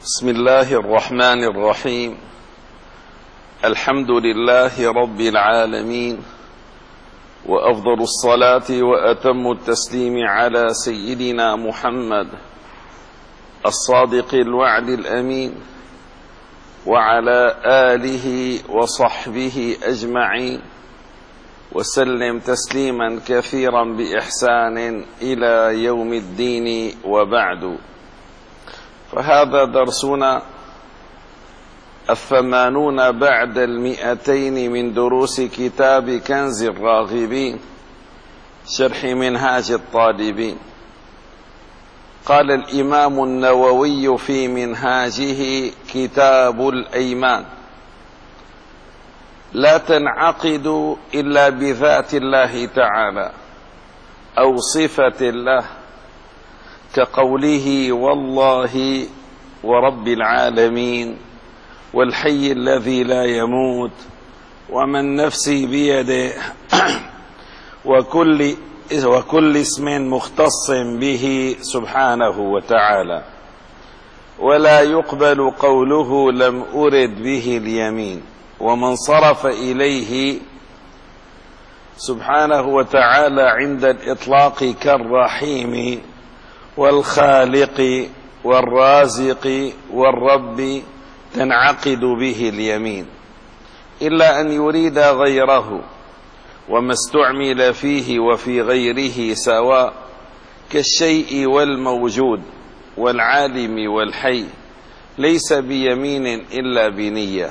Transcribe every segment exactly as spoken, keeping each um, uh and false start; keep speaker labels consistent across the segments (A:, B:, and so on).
A: بسم الله الرحمن الرحيم. الحمد لله رب العالمين، وأفضل الصلاة وأتم التسليم على سيدنا محمد الصادق الوعد الأمين، وعلى آله وصحبه أجمعين، وسلم تسليما كثيرا بإحسان إلى يوم الدين. وبعد، فهذا درسنا الثمانون بعد المئتين من دروس كتاب كنز الراغبين، شرح منهاج الطالبين. قال الإمام النووي في منهاجه: كتاب الأيمان لا تنعقد إلا بذات الله تعالى أو صفة الله، كقوله: والله ورب العالمين والحي الذي لا يموت ومن نفسي بيده وكل وكل اسم مختص به سبحانه وتعالى. ولا يقبل قوله: لم أرد به اليمين. ومن صرف إليه سبحانه وتعالى عند الإطلاق كالرحيم والخالق والرازق والرب تنعقد به اليمين، إلا أن يريد غيره، وما استعمل فيه وفي غيره سواء، كالشيء والموجود والعالم والحي، ليس بيمين إلا بنية.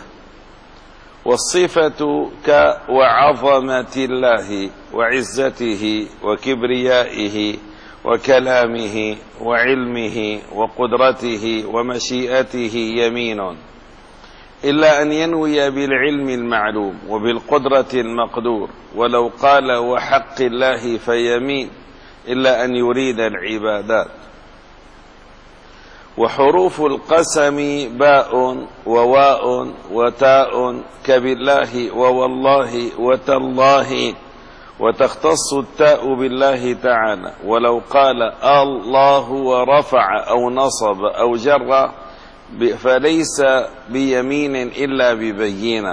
A: والصفة كوعظمة الله وعزته وكبريائه وكلامه وعلمه وقدرته ومشيئته يمين، إلا أن ينوي بالعلم المعلوم وبالقدرة المقدور. ولو قال وحق الله فيمين، إلا أن يريد العبادات. وحروف القسم باء وواء وتاء، كبالله ووالله وتالله، وتختص التاء بالله تعالى. ولو قال الله ورفع أو نصب أو جر، فليس بيمين إلا ببينة.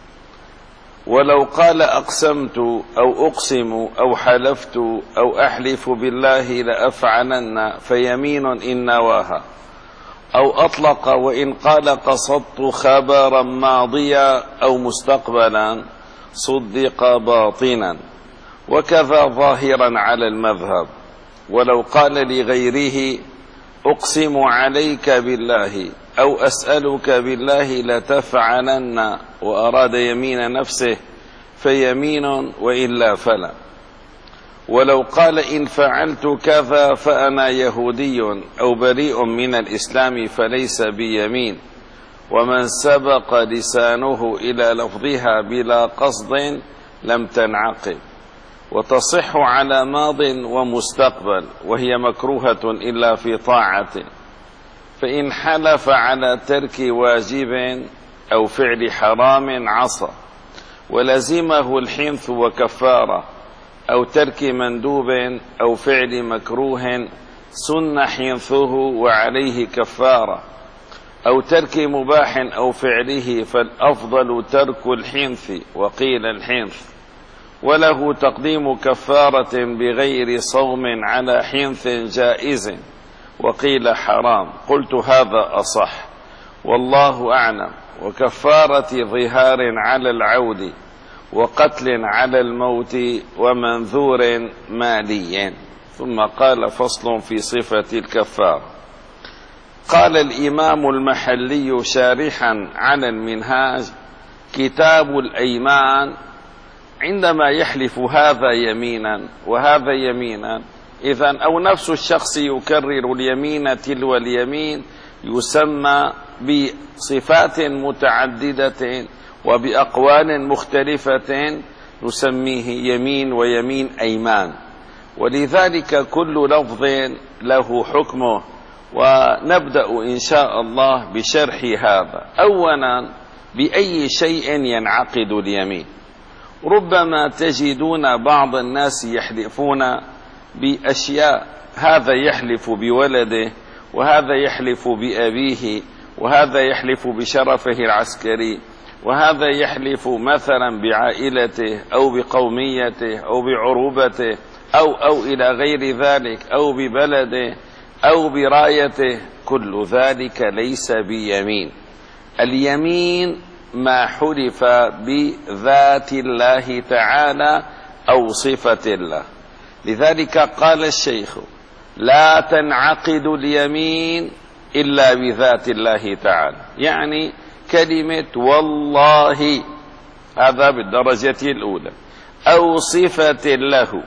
A: ولو قال أقسمت أو أقسم أو حلفت أو أحلف بالله لأفعلن، فيمين إن نواها. أو أطلق وإن قال قصدت خبرا ماضيا أو مستقبلا، صدق باطنا، وكذا ظاهرا على المذهب. ولو قال لغيره أقسم عليك بالله أو أسألك بالله لتفعلن، وأراد يمين نفسه، فيمين وإلا فلا. ولو قال إن فعلت كذا فأنا يهودي أو بريء من الإسلام، فليس بيمين. ومن سبق لسانه إلى لفظها بلا قصد لم تنعقد، وتصح على ماض ومستقبل، وهي مكروهة إلا في طاعة. فإن حلف على ترك واجب أو فعل حرام عصى، ولزمه الحنث وكفارة، أو ترك مندوب أو فعل مكروه سن حنثه وعليه كفارة، أو ترك مباح أو فعله، فالأفضل ترك الحنث، وقيل الحنث. وله تقديم كفارة بغير صوم على حنث جائز، وقيل حرام. قلت هذا أصح والله أعلم. وكفارة ظهار على العود، وقتل على الموت، ومنذور مالي. ثم قال: فصل في صفة الكفارة. قال الإمام المحلي شارحا على المنهاج: كتاب الأيمان، عندما يحلف هذا يمينا وهذا يمينا، إذن أو نفس الشخص يكرر اليمين تلو اليمين، يسمى بصفات متعددة وبأقوال مختلفة، نسميه يمين ويمين أيمان. ولذلك كل لفظ له حكمه. ونبدأ إن شاء الله بشرح هذا. أولا، بأي شيء ينعقد اليمين؟ ربما تجدون بعض الناس يحلفون بأشياء، هذا يحلف بولده وهذا يحلف بأبيه وهذا يحلف بشرفه العسكري، وهذا يحلف مثلا بعائلته أو بقوميته أو بعروبته أو أو إلى غير ذلك أو ببلده أو برايته، كل ذلك ليس بيمين. اليمين ما حلف بذات الله تعالى أو صفة الله. لذلك قال الشيخ: لا تنعقد اليمين إلا بذات الله تعالى، يعني كلمة والله هذا بالدرجة الأولى، أو صفة له،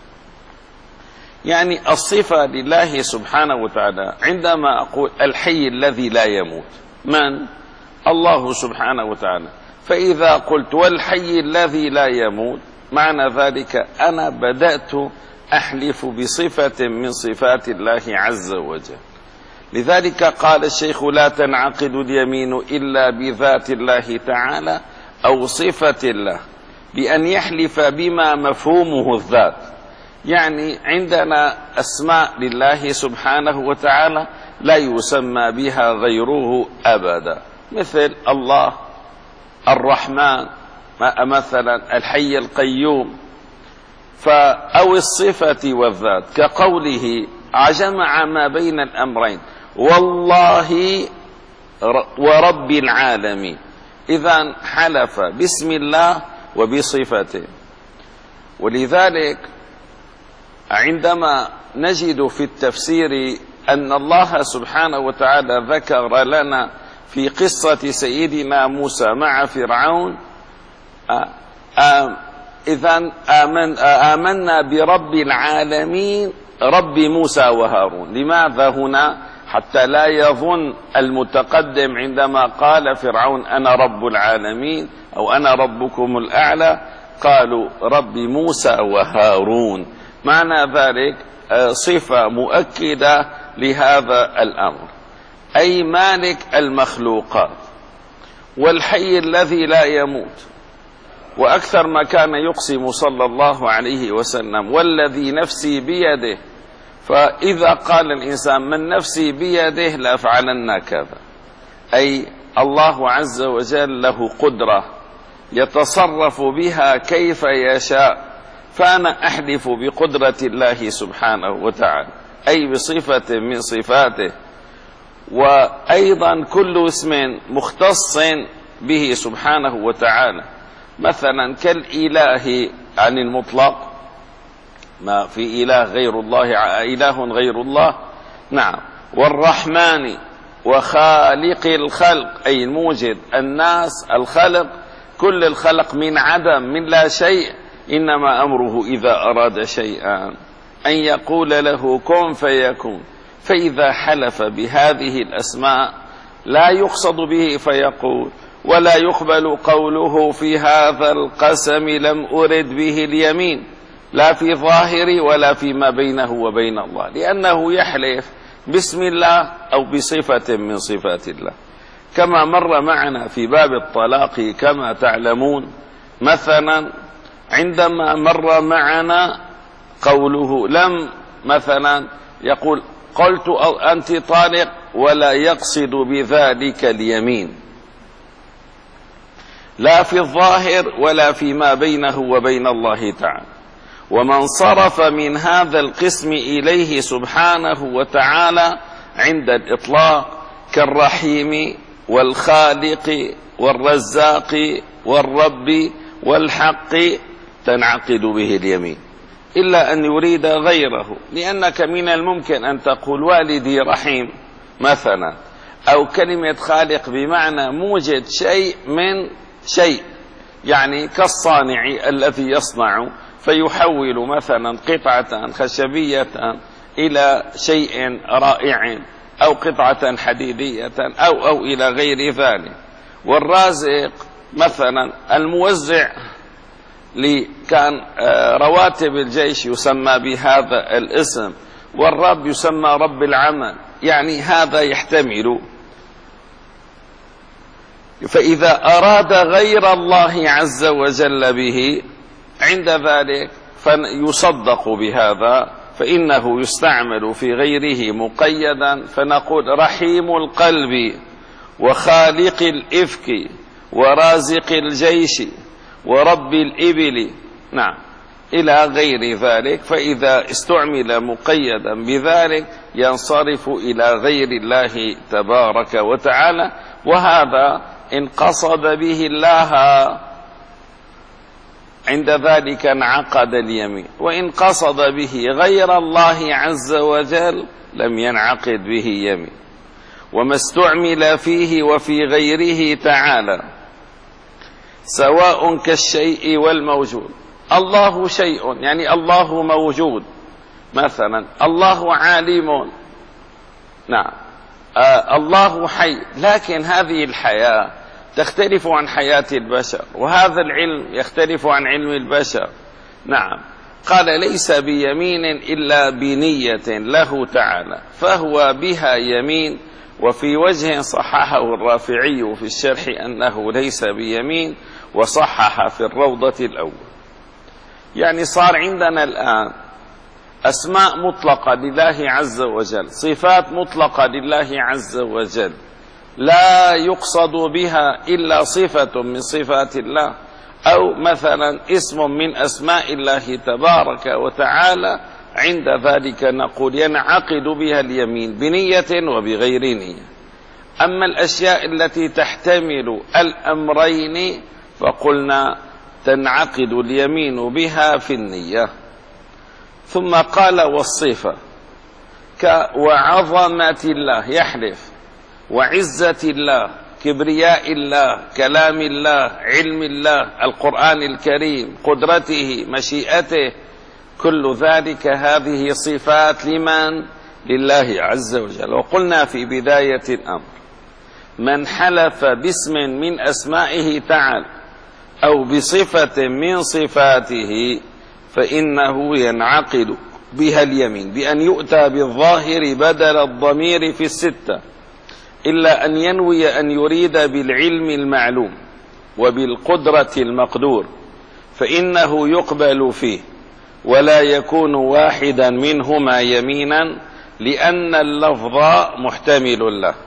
A: يعني الصفة لله سبحانه وتعالى. عندما أقول الحي الذي لا يموت، من؟ الله سبحانه وتعالى. فإذا قلت والحي الذي لا يموت، معنى ذلك أنا بدأت أحلف بصفة من صفات الله عز وجل. لذلك قال الشيخ: لا تنعقد اليمين إلا بذات الله تعالى أو صفة الله، بأن يحلف بما مفهومه الذات. يعني عندنا أسماء لله سبحانه وتعالى لا يسمى بها غيره أبدا، مثل الله الرحمن مثلا، الحي القيوم، أو الصفة والذات، كقوله جمع ما بين الأمرين: والله ورب العالمين. إذن حلف باسم الله وبصفته. ولذلك عندما نجد في التفسير أن الله سبحانه وتعالى ذكر لنا في قصة سيدنا موسى مع فرعون: إذن آمن آمنا برب العالمين رب موسى وهارون. لماذا هنا؟ حتى لا يظن المتقدم عندما قال فرعون أنا رب العالمين أو أنا ربكم الأعلى، قالوا رب موسى وهارون. معنى ذلك صفة مؤكدة لهذا الأمر، أي مالك المخلوقات والحي الذي لا يموت. وأكثر ما كان يقسم صلى الله عليه وسلم: والذي نفسي بيده. فإذا قال الإنسان من نفسي بيده لأفعلن كذا، أي الله عز وجل له قدرة يتصرف بها كيف يشاء، فأنا أحلف بقدرة الله سبحانه وتعالى، أي بصفة من صفاته. وأيضا كل اسم مختص به سبحانه وتعالى، مثلا كالإله عن المطلق، ما في إله غير الله، إله غير الله، نعم. والرحمن وخالق الخلق، أي الموجد، الناس، الخلق، كل الخلق من عدم، من لا شيء، إنما أمره إذا أراد شيئا أن يقول له كن فيكون. فإذا حلف بهذه الأسماء لا يقصد به فيقول، ولا يقبل قوله في هذا القسم لم أرد به اليمين، لا في ظاهري ولا فيما بينه وبين الله، لأنه يحلف باسم الله أو بصفة من صفات الله. كما مر معنا في باب الطلاق كما تعلمون، مثلا عندما مر معنا قوله لم مثلا يقول قلت أنت طالق ولا يقصد بذلك اليمين، لا في الظاهر ولا فيما بينه وبين الله تعالى. ومن صرف من هذا القسم إليه سبحانه وتعالى عند الإطلاق كالرحيم والخالق والرزاق والرب والحق تنعقد به اليمين، إلا أن يريد غيره، لأنك من الممكن أن تقول والدي رحيم مثلا، أو كلمة خالق بمعنى موجد شيء من شيء، يعني كالصانع الذي يصنع فيحول مثلا قطعة خشبية إلى شيء رائع، أو قطعة حديدية أو أو إلى غير ذلك. والرازق مثلا الموزع، كان رواتب الجيش يسمى بهذا الاسم، والرب يسمى رب العمل، يعني هذا يحتمل. فإذا أراد غير الله عز وجل به عند ذلك فيصدق بهذا، فإنه يستعمل في غيره مقيدا، فنقول رحيم القلب وخالق الإفك ورازق الجيش ورب الإبل، نعم، إلى غير ذلك. فإذا استعمل مقيدا بذلك ينصرف إلى غير الله تبارك وتعالى، وهذا إن قصد به الله عند ذلك انعقد اليمين، وإن قصد به غير الله عز وجل لم ينعقد به يمين. وما استعمل فيه وفي غيره تعالى سواء كالشيء والموجود. الله شيء يعني الله موجود، مثلا الله عالم، نعم، آه الله حي، لكن هذه الحياة تختلف عن حياة البشر، وهذا العلم يختلف عن علم البشر. نعم، قال ليس بيمين إلا بنية له تعالى، فهو بها يمين. وفي وجه صححه الرافعي في الشرح أنه ليس بيمين، وصحح في الروضة الأول. يعني صار عندنا الآن أسماء مطلقة لله عز وجل، صفات مطلقة لله عز وجل، لا يقصد بها إلا صفة من صفات الله، أو مثلا اسم من أسماء الله تبارك وتعالى، عند ذلك نقول ينعقد بها اليمين بنية وبغير نية. أما الأشياء التي تحتمل الأمرين فقلنا تنعقد اليمين بها في النية. ثم قال والصفة وعظمة الله يحلف، وعزة الله، كبرياء الله، كلام الله، علم الله، القرآن الكريم، قدرته، مشيئته، كل ذلك هذه صفات لمن؟ لله عز وجل. وقلنا في بداية الأمر من حلف باسم من أسمائه تعالى أو بصفة من صفاته فإنه ينعقد بها اليمين بأن يؤتى بالظاهر بدل الضمير في الستة، إلا أن ينوي أن يريد بالعلم المعلوم وبالقدرة المقدور، فإنه يقبل فيه ولا يكون واحدا منهما يمينا، لأن اللفظ محتمل له.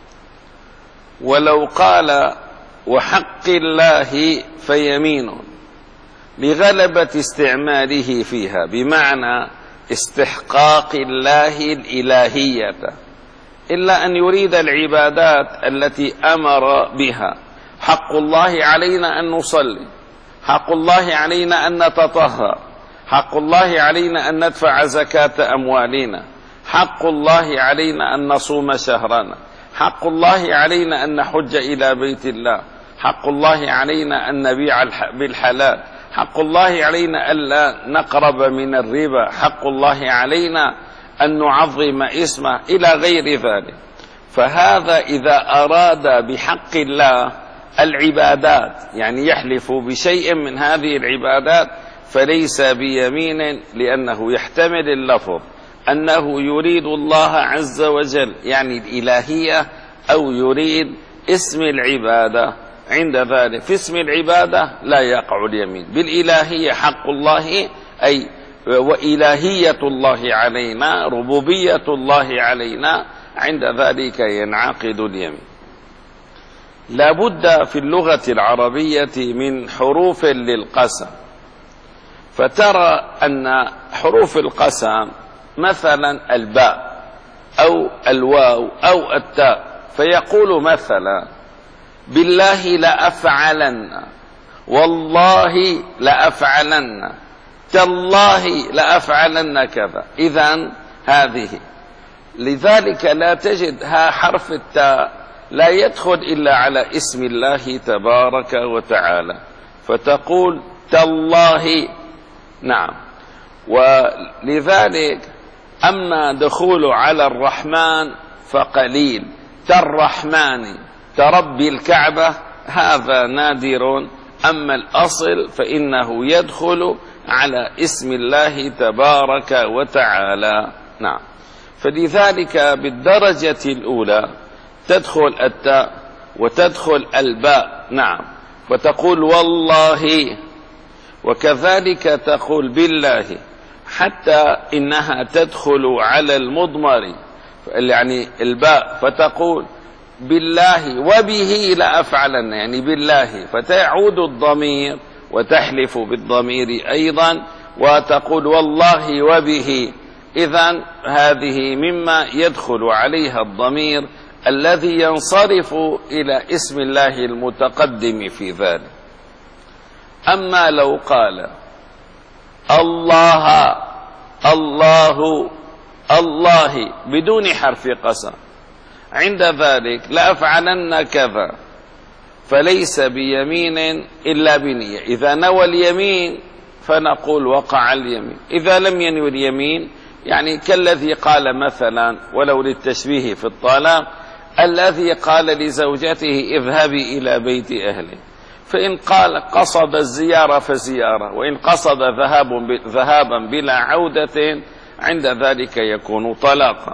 A: ولو قال وحق الله فيمين لغلبة استعماله فيها، بمعنى استحقاق الله الإلهية، إلا أن يريد العبادات التي أمر بها. حق الله علينا أن نصلي، حق الله علينا أن نتطهر، حق الله علينا أن ندفع زكاة أموالنا، حق الله علينا أن نصوم شهرنا، حق الله علينا أن نحج إلى بيت الله، حق الله علينا أن نبيع بالحلال، حق الله علينا ألا نقرب من الربا، حق الله علينا أن نعظم اسمه، إلى غير ذلك. فهذا إذا أراد بحق الله العبادات، يعني يحلف بشيء من هذه العبادات، فليس بيمين، لأنه يحتمل اللفظ أنه يريد الله عز وجل يعني الإلهية، أو يريد اسم العبادة. عند ذلك في اسم العبادة لا يقع اليمين، بالإلهية حق الله أي وإلهية الله علينا، ربوبية الله علينا، عند ذلك ينعقد اليمين. لا بد في اللغة العربية من حروف للقسم، فترى أن حروف القسم مثلا الباء أو الواو أو التاء، فيقول مثلا بالله لأفعلن، والله لأفعلن، تالله لأفعلن كذا. إذن هذه، لذلك لا تجد ها حرف التاء لا يدخل إلا على اسم الله تبارك وتعالى، فتقول تالله، نعم. ولذلك أما دخول على الرحمن فقليل، تالرحمن، تربي الكعبة، هذا نادر. أما الأصل فإنه يدخل على اسم الله تبارك وتعالى، نعم. فلذلك بالدرجة الأولى تدخل التاء وتدخل الباء، نعم، وتقول والله، وكذلك تقول بالله، حتى إنها تدخل على المضمر، يعني الباء، فتقول بالله وبه لأفعلن، يعني بالله، فتعود الضمير وتحلف بالضمير أيضا وتقول والله وبه. إذن هذه مما يدخل عليها الضمير الذي ينصرف إلى اسم الله المتقدم في ذلك. أما لو قال الله الله الله بدون حرف قسم عند ذلك لأفعلن كذا، فليس بيمين إلا بنية. إذا نوى اليمين فنقول وقع اليمين، إذا لم ينوي اليمين يعني كالذي قال مثلا ولو للتشبيه في الطلاق الذي قال لزوجته اذهبي إلى بيت أهلي، فإن قال قصد الزيارة فزيارة، وإن قصد ذهاب ذهابا بلا عودة عند ذلك يكون طلاقا.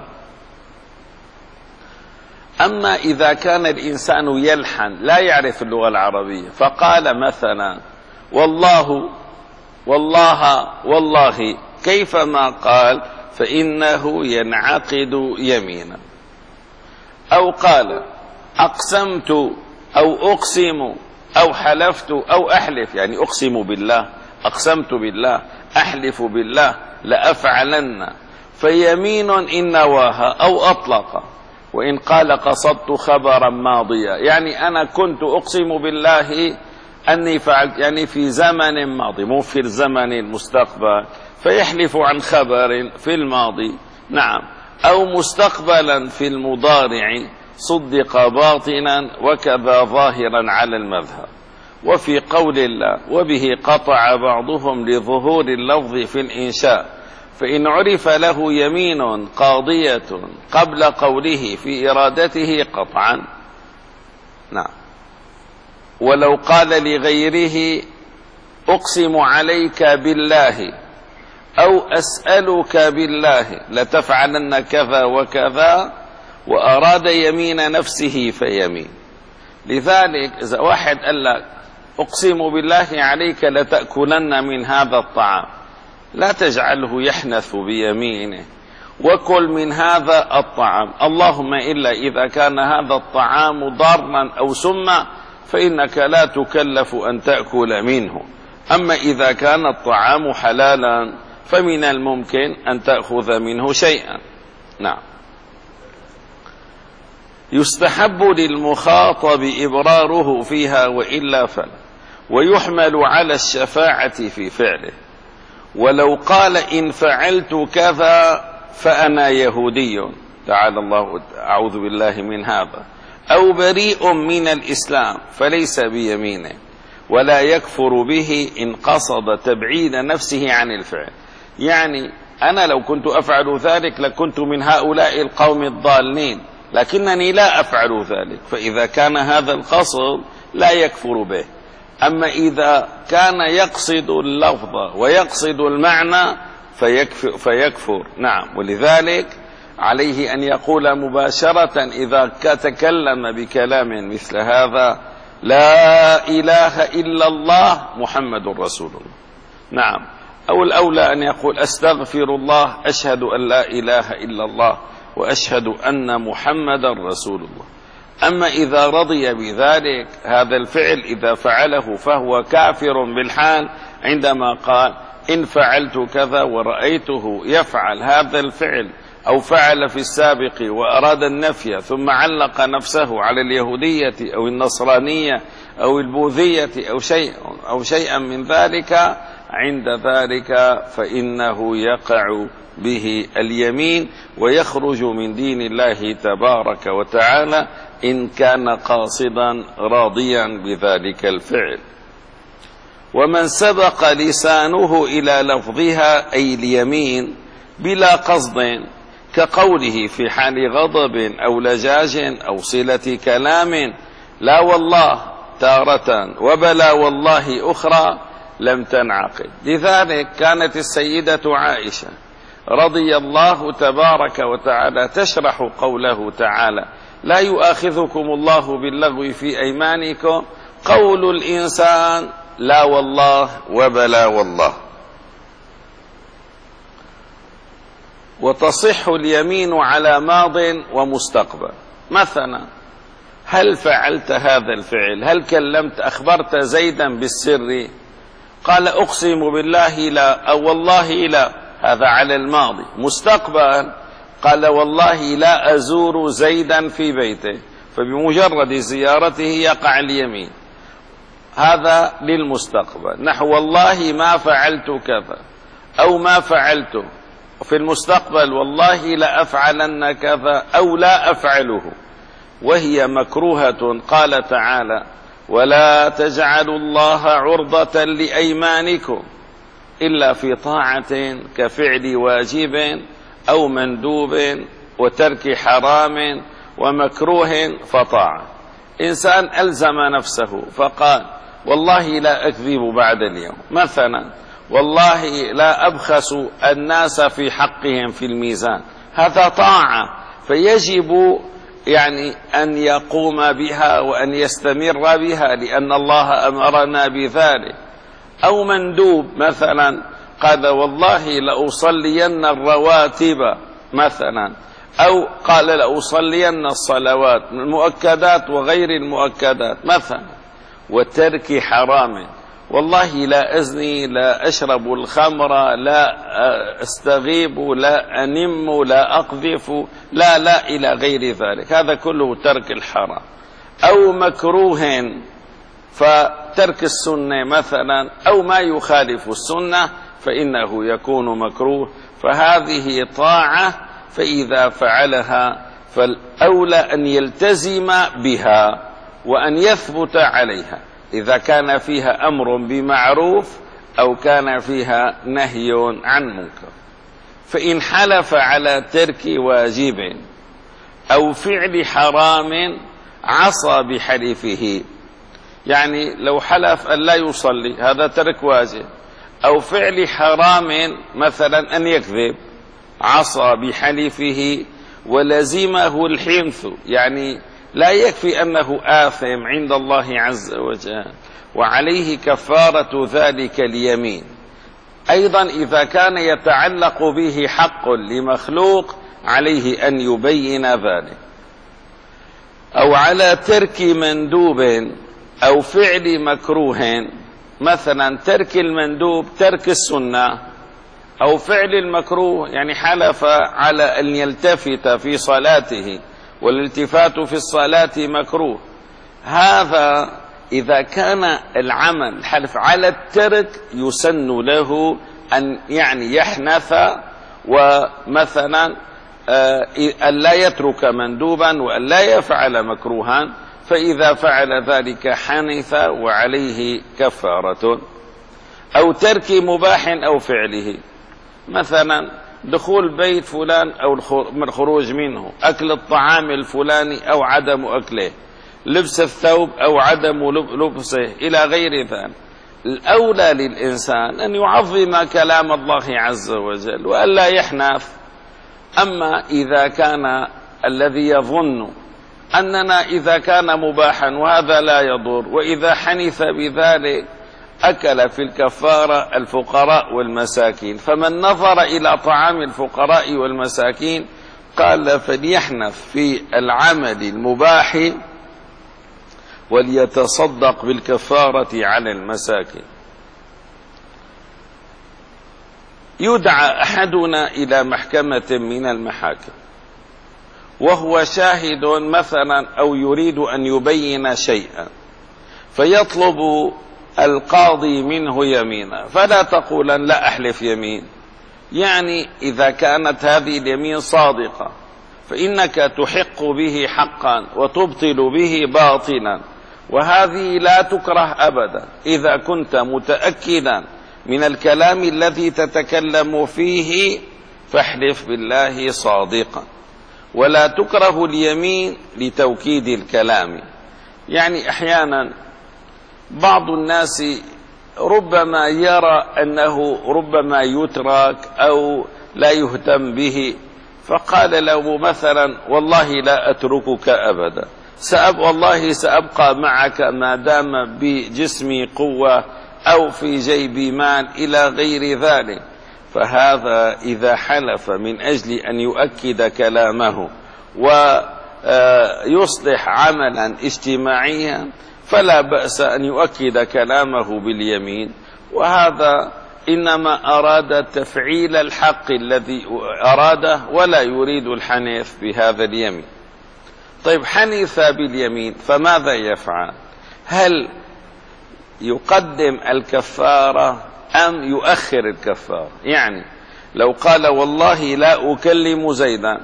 A: أما إذا كان الإنسان يلحن لا يعرف اللغة العربية فقال مثلا والله والله والله كيفما قال فإنه ينعقد يمينا. أو قال أقسمت أو أقسم أو حلفت أو أحلف، يعني أقسم بالله، أقسمت بالله، أحلف بالله، لأفعلن، فيمين إن نواها أو أطلق. وإن قال قصدت خبرا ماضيا، يعني أنا كنت أقسم بالله أني فعلت، يعني في زمن ماضي مو في الزمن المستقبل، فيحلف عن خبر في الماضي. نعم. أو مستقبلا في المضارع صدق باطنا وكذا ظاهرا على المذهب. وفي قول الله وبه قطع بعضهم لظهور اللفظ في الإنشاء، فإن عرف له يمين قاضية قبل قوله في إرادته قطعا. نعم. ولو قال لغيره أقسم عليك بالله أو أسألك بالله لتفعلن كذا وكذا، وأراد يمين نفسه فيمين. لذلك إذا واحد قال لك أقسم بالله عليك لتأكلن من هذا الطعام، لا تجعله يحنث بيمينه وكل من هذا الطعام، اللهم إلا إذا كان هذا الطعام ضارا أو سما فإنك لا تكلف أن تأكل منه. أما إذا كان الطعام حلالا فمن الممكن أن تأخذ منه شيئا. نعم. يستحب للمخاطب إبراره فيها وإلا فلا، ويحمل على الشفاعة في فعله. ولو قال إن فعلت كذا فأنا يهودي، تعالى الله أعوذ بالله من هذا، أو بريء من الإسلام، فليس بيمينه، ولا يكفر به إن قصد تبعيد نفسه عن الفعل. يعني أنا لو كنت أفعل ذلك لكنت من هؤلاء القوم الضالين، لكنني لا أفعل ذلك، فإذا كان هذا القصد لا يكفر به. أما إذا كان يقصد اللفظ ويقصد المعنى فيكفر, فيكفر. نعم. ولذلك عليه أن يقول مباشرة إذا تكلم بكلام مثل هذا لا إله إلا الله محمد رسول الله. نعم. أو الأولى أن يقول أستغفر الله، أشهد أن لا إله إلا الله، وأشهد أن محمدا رسول الله. أما إذا رضي بذلك هذا الفعل إذا فعله فهو كافر بالحال، عندما قال إن فعلت كذا ورأيته يفعل هذا الفعل أو فعل في السابق وأراد النفي ثم علق نفسه على اليهودية أو النصرانية أو البوذية أو شيء أو شيئا من ذلك، عند ذلك فإنه يقع به اليمين ويخرج من دين الله تبارك وتعالى إن كان قاصدا راضيا بذلك الفعل. ومن سبق لسانه إلى لفظها أي اليمين بلا قصد، كقوله في حال غضب أو لجاج أو صلة كلام لا والله تارة وبلا والله أخرى، لم تنعقد. لذلك كانت السيدة عائشة رضي الله تبارك وتعالى تشرح قوله تعالى لا يؤاخذكم الله باللغو في أيمانكم، قول الإنسان لا والله وبلا والله. وتصح اليمين على ماض ومستقبل. مثلا هل فعلت هذا الفعل؟ هل كلمت أخبرت زيدا بالسر؟ قال أقسم بالله لا، أو والله لا. هذا على الماضي. مستقبل قال والله لا أزور زيدا في بيته، فبمجرد زيارته يقع اليمين. هذا للمستقبل. نحو والله ما فعلت كذا أو ما فعلته. في المستقبل والله لا أفعلن كذا أو لا أفعله، وهي مكروهة. قال تعالى ولا تجعلوا الله عرضة لأيمانكم إلا في طاعة كفعل واجب أو مندوب وترك حرام ومكروه فطاعة. إنسان ألزم نفسه فقال والله لا أكذب بعد اليوم مثلا، والله لا أبخس الناس في حقهم في الميزان، هذا طاعة فيجب يعني أن يقوم بها وأن يستمر بها لأن الله أمرنا بذلك. أو مندوب مثلا قال والله لأصلين الرواتب مثلا، أو قال لأصلين الصلوات المؤكدات وغير المؤكدات مثلا. وترك حرام، والله لا أزني، لا أشرب الخمر، لا أستغيب، لا أنم، لا أقذف، لا لا إلى غير ذلك، هذا كله ترك الحرام. أو مكروه، فترك السنة مثلا أو ما يخالف السنة فإنه يكون مكروه، فهذه طاعة، فإذا فعلها فالأولى أن يلتزم بها وأن يثبت عليها، إذا كان فيها أمر بمعروف أو كان فيها نهي عن منكر. فإن حلف على ترك واجب أو فعل حرام عصى بحلفه، يعني لو حلف أن لا يصلي هذا ترك واجب، أو فعل حرام مثلا أن يكذب عصى بحلفه ولزمه الحنث، يعني لا يكفي أنه آثم عند الله عز وجل وعليه كفارة ذلك اليمين. أيضا إذا كان يتعلق به حق لمخلوق عليه أن يبين ذلك. أو على ترك مندوب أو فعل مكروه، مثلا ترك المندوب ترك السنة، أو فعل المكروه يعني حلف على أن يلتفت في صلاته، والالتفات في الصلاة مكروه. هذا إذا كان العمل حلف على الترك يسن له أن يعني يحنث، ومثلا أن لا يترك مندوبا وأن لا يفعل مكروها، فإذا فعل ذلك حنث وعليه كفارة. أو ترك مباح أو فعله، مثلا دخول بيت فلان أو الخروج منه، أكل الطعام الفلاني أو عدم أكله، لبس الثوب أو عدم لبسه إلى غير ذلك. الأولى للإنسان أن يعظم كلام الله عز وجل وأن لا يحنث. أما إذا كان الذي يظن أننا إذا كان مباحا وهذا لا يضر، وإذا حنث بذلك أكل في الكفارة الفقراء والمساكين، فمن نظر إلى طعام الفقراء والمساكين قال فليحنث في العمل المباح وليتصدق بالكفارة على المساكين. يدعى أحدنا إلى محكمة من المحاكم وهو شاهد مثلا أو يريد أن يبين شيئا، فيطلب القاضي منه يمينا، فلا تقولا لا أحلف يمين، يعني إذا كانت هذه اليمين صادقة فإنك تحق به حقا وتبطل به باطلا، وهذه لا تكره أبدا إذا كنت متأكدا من الكلام الذي تتكلم فيه، فاحلف بالله صادقا. ولا تكره اليمين لتوكيد الكلام، يعني أحيانا بعض الناس ربما يرى أنه ربما يترك أو لا يهتم به، فقال له مثلا والله لا أتركك أبدا، سأب والله سأبقى معك ما دام بجسمي قوة أو في جيبي مال إلى غير ذلك. فهذا إذا حلف من أجل أن يؤكد كلامه يصلح عملا اجتماعيا فلا بأس أن يؤكد كلامه باليمين، وهذا إنما أراد تفعيل الحق الذي أراده ولا يريد الحنيث بهذا اليمين. طيب حنث باليمين فماذا يفعل؟ هل يقدم الكفارة أم يؤخر الكفارة؟ يعني لو قال والله لا أكلم زيدا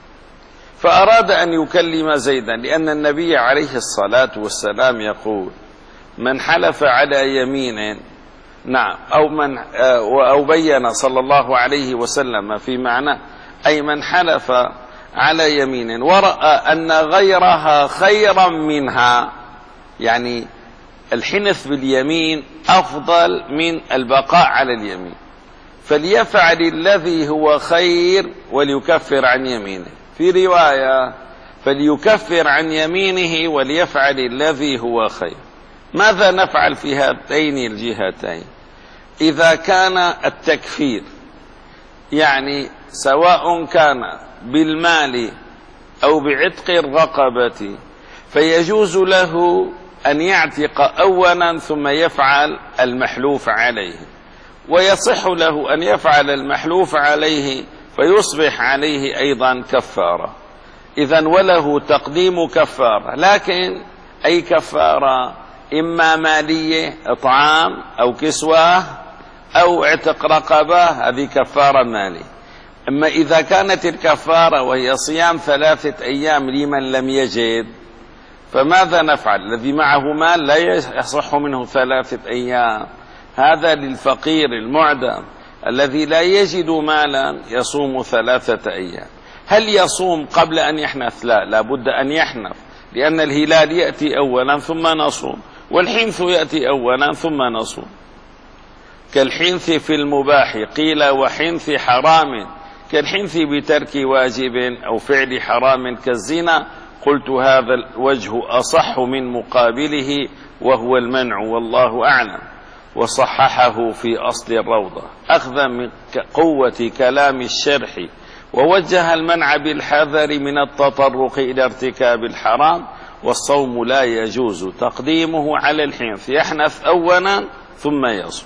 A: فأراد أن يكلم زيدا، لأن النبي عليه الصلاة والسلام يقول من حلف على يمين، نعم، أو من أو بين صلى الله عليه وسلم في معنى، أي من حلف على يمين ورأى أن غيرها خيرا منها، يعني الحنث باليمين أفضل من البقاء على اليمين، فليفعل الذي هو خير وليكفر عن يمينه. في رواية فليكفر عن يمينه وليفعل الذي هو خير. ماذا نفعل في هاتين الجهتين؟ إذا كان التكفير يعني سواء كان بالمال أو بعتق الرقبة فيجوز له أن يعتق أولا ثم يفعل المحلوف عليه، ويصح له أن يفعل المحلوف عليه فيصبح عليه أيضا كفارة. إذن وله تقديم كفارة، لكن أي كفارة؟ إما مالية إطعام أو كسوة أو عتق رقبة، هذه كفارة مالية. أما إذا كانت الكفارة وهي صيام ثلاثة أيام لمن لم يجد فماذا نفعل؟ الذي معه مال لا يصح منه ثلاثة أيام، هذا للفقير المعدم الذي لا يجد مالا يصوم ثلاثة أيام. هل يصوم قبل أن يحنث؟ لا، لابد أن يحنث، لأن الهلال يأتي أولا ثم نصوم، والحنث يأتي أولا ثم نصوم. كالحنث في المباح قيل وحنث حرام، كالحنث بترك واجب أو فعل حرام كالزنا، قلت هذا الوجه أصح من مقابله وهو المنع والله أعلم، وصححه في أصل الروضة أخذا من قوة كلام الشرح، ووجه المنع بالحذر من التطرق إلى ارتكاب الحرام، والصوم لا يجوز تقديمه على الحنث، يحنث أولا ثم يصوم.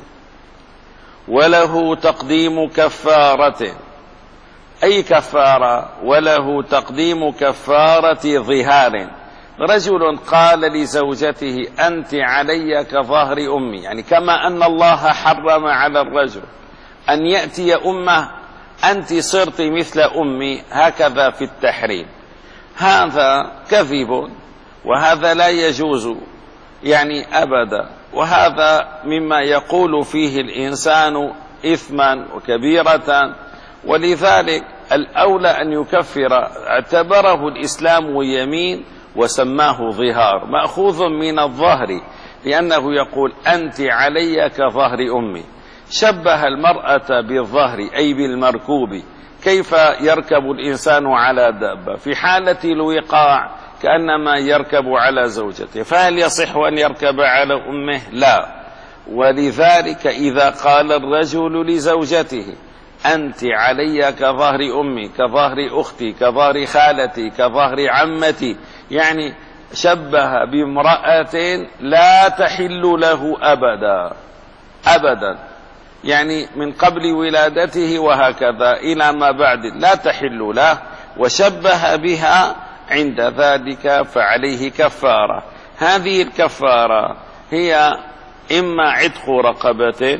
A: وله تقديم كفارة، أي كفارة؟ وله تقديم كفارة ظهار. رجل قال لزوجته أنت علي كظهر أمي، يعني كما أن الله حرم على الرجل أن يأتي أمه أنت صرت مثل أمي، هكذا في التحريم. هذا كذب وهذا لا يجوز يعني أبدا، وهذا مما يقول فيه الإنسان إثما وكبيرة، ولذلك الأولى أن يكفر. اعتبره الإسلام يمين وسماه ظهار، مأخوذ من الظهر، لأنه يقول أنت علي كظهر أمي. شبه المرأة بالظهر أي بالمركوب، كيف يركب الإنسان على دابة في حالة الوقاع كأنما يركب على زوجته، فهل يصح أن يركب على أمه؟ لا. ولذلك إذا قال الرجل لزوجته أنت علي كظهر أمي، كظهر أختي، كظهر خالتي، كظهر عمتي، يعني شبه بامرأة لا تحل له أبدا أبدا، يعني من قبل ولادته وهكذا إلى ما بعد لا تحل له، وشبه بها، عند ذلك فعليه كفارة. هذه الكفارة هي إما عتق رقبة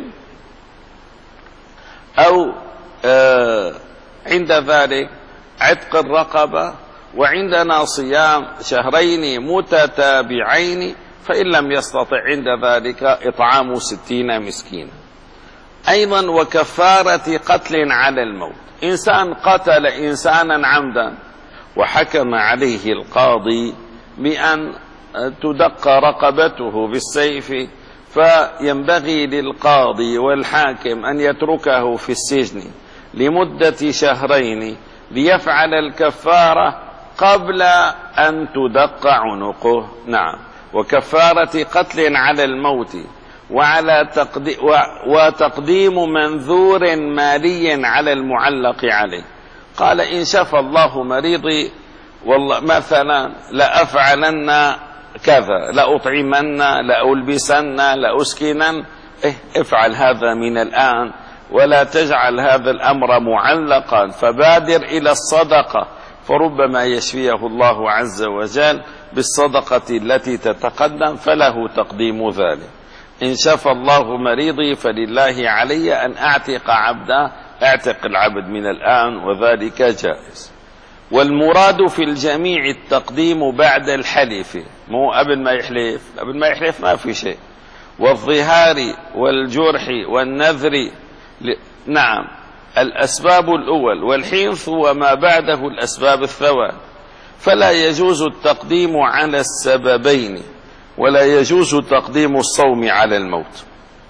A: أو آه عند ذلك عتق الرقبة، وعندنا صيام شهرين متتابعين، فإن لم يستطع عند ذلك إطعام ستين مسكينا. أيضا وكفارة قتل على الموت، إنسان قتل إنسانا عمدا وحكم عليه القاضي بأن تدق رقبته بالسيف، فينبغي للقاضي والحاكم أن يتركه في السجن لمدة شهرين ليفعل الكفارة قبل أن تدق عنقه. نعم. وكفارة قتل على الموت، وعلى تقدي وتقديم منذور مالي على المعلق عليه. قال إن شفى الله مريضي والله مثلا لأفعلن كذا، لأطعمن، لألبسن، لأسكنن، إيه افعل هذا من الآن، ولا تجعل هذا الأمر معلقا، فبادر إلى الصدقة، فربما يشفيه الله عز وجل بالصدقة التي تتقدم، فله تقديم ذلك. إن شفى الله مريضي فلله علي أن أعتق عبدا، اعتق العبد من الآن، وذلك جائز. والمراد في الجميع التقديم بعد الحلف، مو قبل ما يحلف، قبل ما يحلف ما في شيء. والظهار والجرح والنذر، نعم الأسباب الأول، والحنث وما بعده الأسباب الثواب، فلا يجوز التقديم على السببين، ولا يجوز تقديم الصوم على الموت.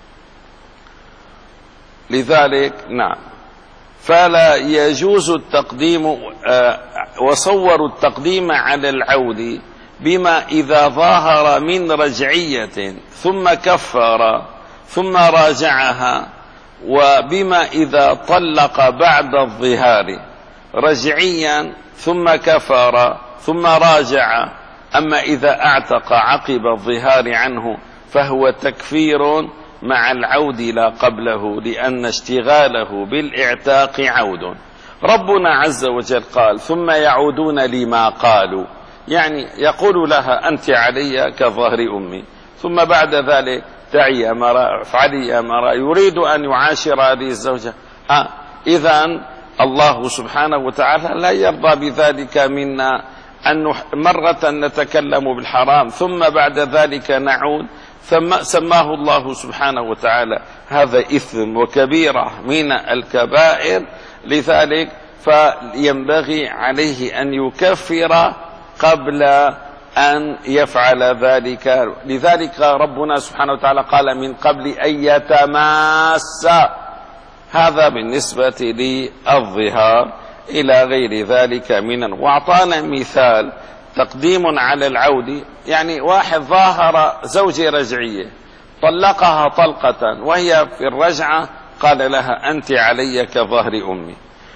A: لذلك نعم فلا يجوز التقديم، آه وصوروا التقديم على العود بما إذا ظاهر من رجعية ثم كفر ثم راجعها، وبما إذا طلق بعد الظهار رجعيا ثم كفر ثم راجع. أما إذا اعتق عقب الظهار عنه فهو تكفير مع العود لا قبله، لأن اشتغاله بالاعتاق عود. ربنا عز وجل قال ثم يعودون لما قالوا، يعني يقول لها أنت علي كظهر أمي، ثم بعد ذلك دعي يا مرأة، افعلي يا مرأة، يريد أن يعاشر هذه الزوجة. آه إذن الله سبحانه وتعالى لا يرضى بذلك منا، أن مرة نتكلم بالحرام ثم بعد ذلك نعود، ثم سماه الله سبحانه وتعالى هذا إثم وكبيرة من الكبائر. لذلك فينبغي عليه أن يكفر قبل أن يفعل ذلك. لذلك ربنا سبحانه وتعالى قال من قبل أن يتماس، هذا بالنسبة للظهار إلى غير ذلك من. وأعطانا مثال تقديم على العود، يعني واحد ظاهر زوجة رجعية طلقها طلقة وهي في الرجعة قال لها أنت علي كظهر أمي،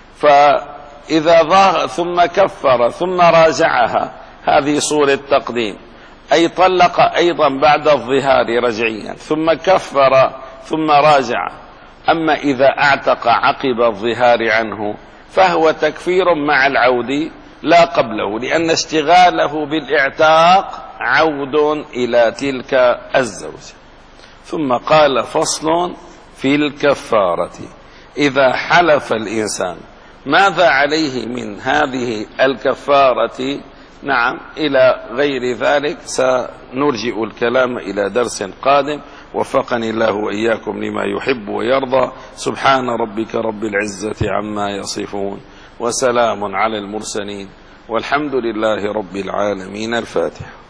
A: فإذا ظاهر ثم كفر ثم راجعها، هذه صورة تقديم، أي طلق أيضا بعد الظهار رجعيا ثم كفر ثم راجع. أما إذا اعتق عقب الظهار عنه فهو تكفير مع العود لا قبله، لأن اشتغاله بالاعتاق عود إلى تلك الزوجة. ثم قال فصل في الكفارة، إذا حلف الإنسان ماذا عليه من هذه الكفارة؟ نعم إلى غير ذلك سنرجئ الكلام إلى درس قادم، وفقني الله وإياكم لما يحب ويرضى. سبحان ربك رب العزة عما يصفون، وسلام على المرسلين، والحمد لله رب العالمين. الفاتحة.